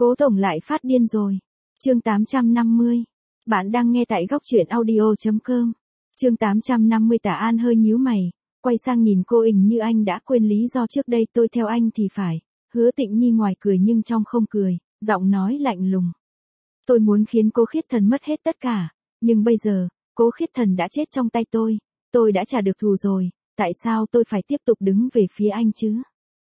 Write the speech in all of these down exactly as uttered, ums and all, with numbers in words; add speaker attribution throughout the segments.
Speaker 1: Cố Tổng lại phát điên rồi. Chương tám trăm năm mươi. Bạn đang nghe tại góc truyện audio chấm com. Chương tám trăm năm mươi. Tả An hơi nhíu mày, quay sang nhìn cô, hình như anh đã quên lý do trước đây tôi theo anh thì phải. Hứa Tịnh Nhi ngoài cười nhưng trong không cười, giọng nói lạnh lùng. Tôi muốn khiến Cố Khiết Thần mất hết tất cả, nhưng bây giờ, Cố Khiết Thần đã chết trong tay tôi, tôi đã trả được thù rồi, tại sao tôi phải tiếp tục đứng về phía anh chứ?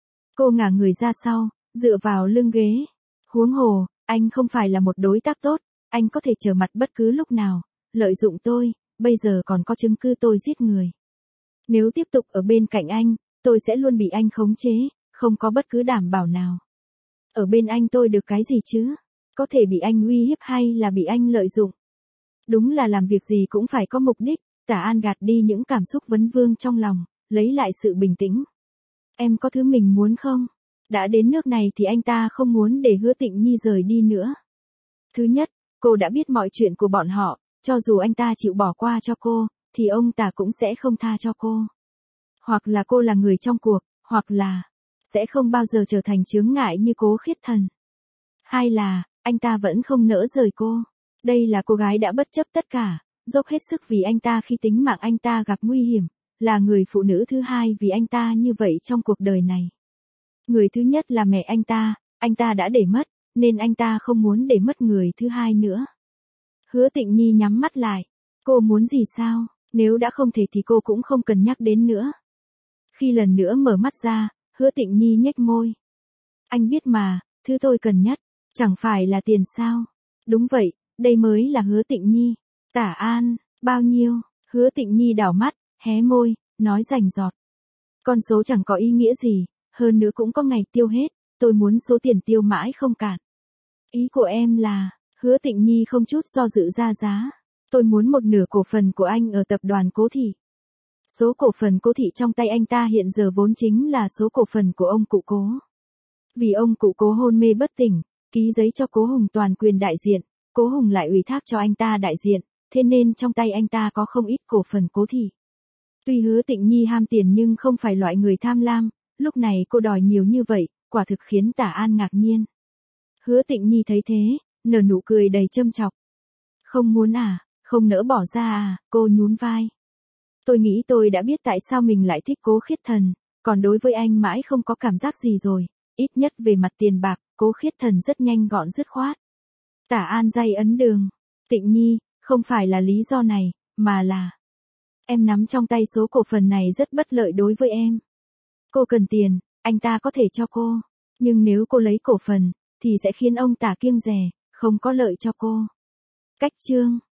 Speaker 1: Cô ngả người ra sau, dựa vào lưng ghế. Huống hồ, anh không phải là một đối tác tốt, anh có thể trở mặt bất cứ lúc nào, lợi dụng tôi, bây giờ còn có chứng cứ tôi giết người. Nếu tiếp tục ở bên cạnh anh, tôi sẽ luôn bị anh khống chế, không có bất cứ đảm bảo nào. Ở bên anh tôi được cái gì chứ? Có thể bị anh uy hiếp hay là bị anh lợi dụng? Đúng là làm việc gì cũng phải có mục đích. Tả An gạt đi những cảm xúc vấn vương trong lòng, lấy lại sự bình tĩnh. Em có thứ mình muốn không? Đã đến nước này thì anh ta không muốn để Hứa Tịnh Nhi rời đi nữa. Thứ nhất, cô đã biết mọi chuyện của bọn họ, cho dù anh ta chịu bỏ qua cho cô, thì ông ta cũng sẽ không tha cho cô. Hoặc là cô là người trong cuộc, hoặc là sẽ không bao giờ trở thành chướng ngại như Cố Khiết Thần. Hai là, anh ta vẫn không nỡ rời cô. Đây là cô gái đã bất chấp tất cả, dốc hết sức vì anh ta khi tính mạng anh ta gặp nguy hiểm, là người phụ nữ thứ hai vì anh ta như vậy trong cuộc đời này. Người thứ nhất là mẹ anh ta, anh ta đã để mất, nên anh ta không muốn để mất người thứ hai nữa. Hứa Tịnh Nhi nhắm mắt lại. Cô muốn gì sao? Nếu đã không thể thì cô cũng không cần nhắc đến nữa. Khi lần nữa mở mắt ra, Hứa Tịnh Nhi nhếch môi. Anh biết mà, thứ tôi cần nhất, chẳng phải là tiền sao? Đúng vậy, đây mới là Hứa Tịnh Nhi. Tả An, bao nhiêu? Hứa Tịnh Nhi đảo mắt, hé môi, nói rành rọt. Con số chẳng có ý nghĩa gì, hơn nữa cũng có ngày tiêu hết, tôi muốn số tiền tiêu mãi không cạn. Ý của em là, Hứa Tịnh Nhi không chút do dự ra giá. Tôi muốn một nửa cổ phần của anh ở tập đoàn Cố Thị. Số cổ phần Cố Thị trong tay anh ta hiện giờ vốn chính là số cổ phần của ông cụ Cố. Vì ông cụ Cố hôn mê bất tỉnh, ký giấy cho Cố Hùng toàn quyền đại diện, Cố Hùng lại ủy thác cho anh ta đại diện, thế nên trong tay anh ta có không ít cổ phần Cố Thị. Tuy Hứa Tịnh Nhi ham tiền nhưng không phải loại người tham lam, lúc này cô đòi nhiều như vậy, quả thực khiến Tả An ngạc nhiên. Hứa Tịnh Nhi thấy thế, nở nụ cười đầy châm chọc. Không muốn à, không nỡ bỏ ra à, cô nhún vai. Tôi nghĩ tôi đã biết tại sao mình lại thích Cố Khiết Thần, còn đối với anh mãi không có cảm giác gì rồi, ít nhất về mặt tiền bạc, Cố Khiết Thần rất nhanh gọn dứt khoát. Tả An day ấn đường. Tịnh Nhi, không phải là lý do này, mà là em nắm trong tay số cổ phần này rất bất lợi đối với em. Cô cần tiền, anh ta có thể cho cô, nhưng nếu cô lấy cổ phần, thì sẽ khiến ông Tả kiêng dè, không có lợi cho cô. Cách chương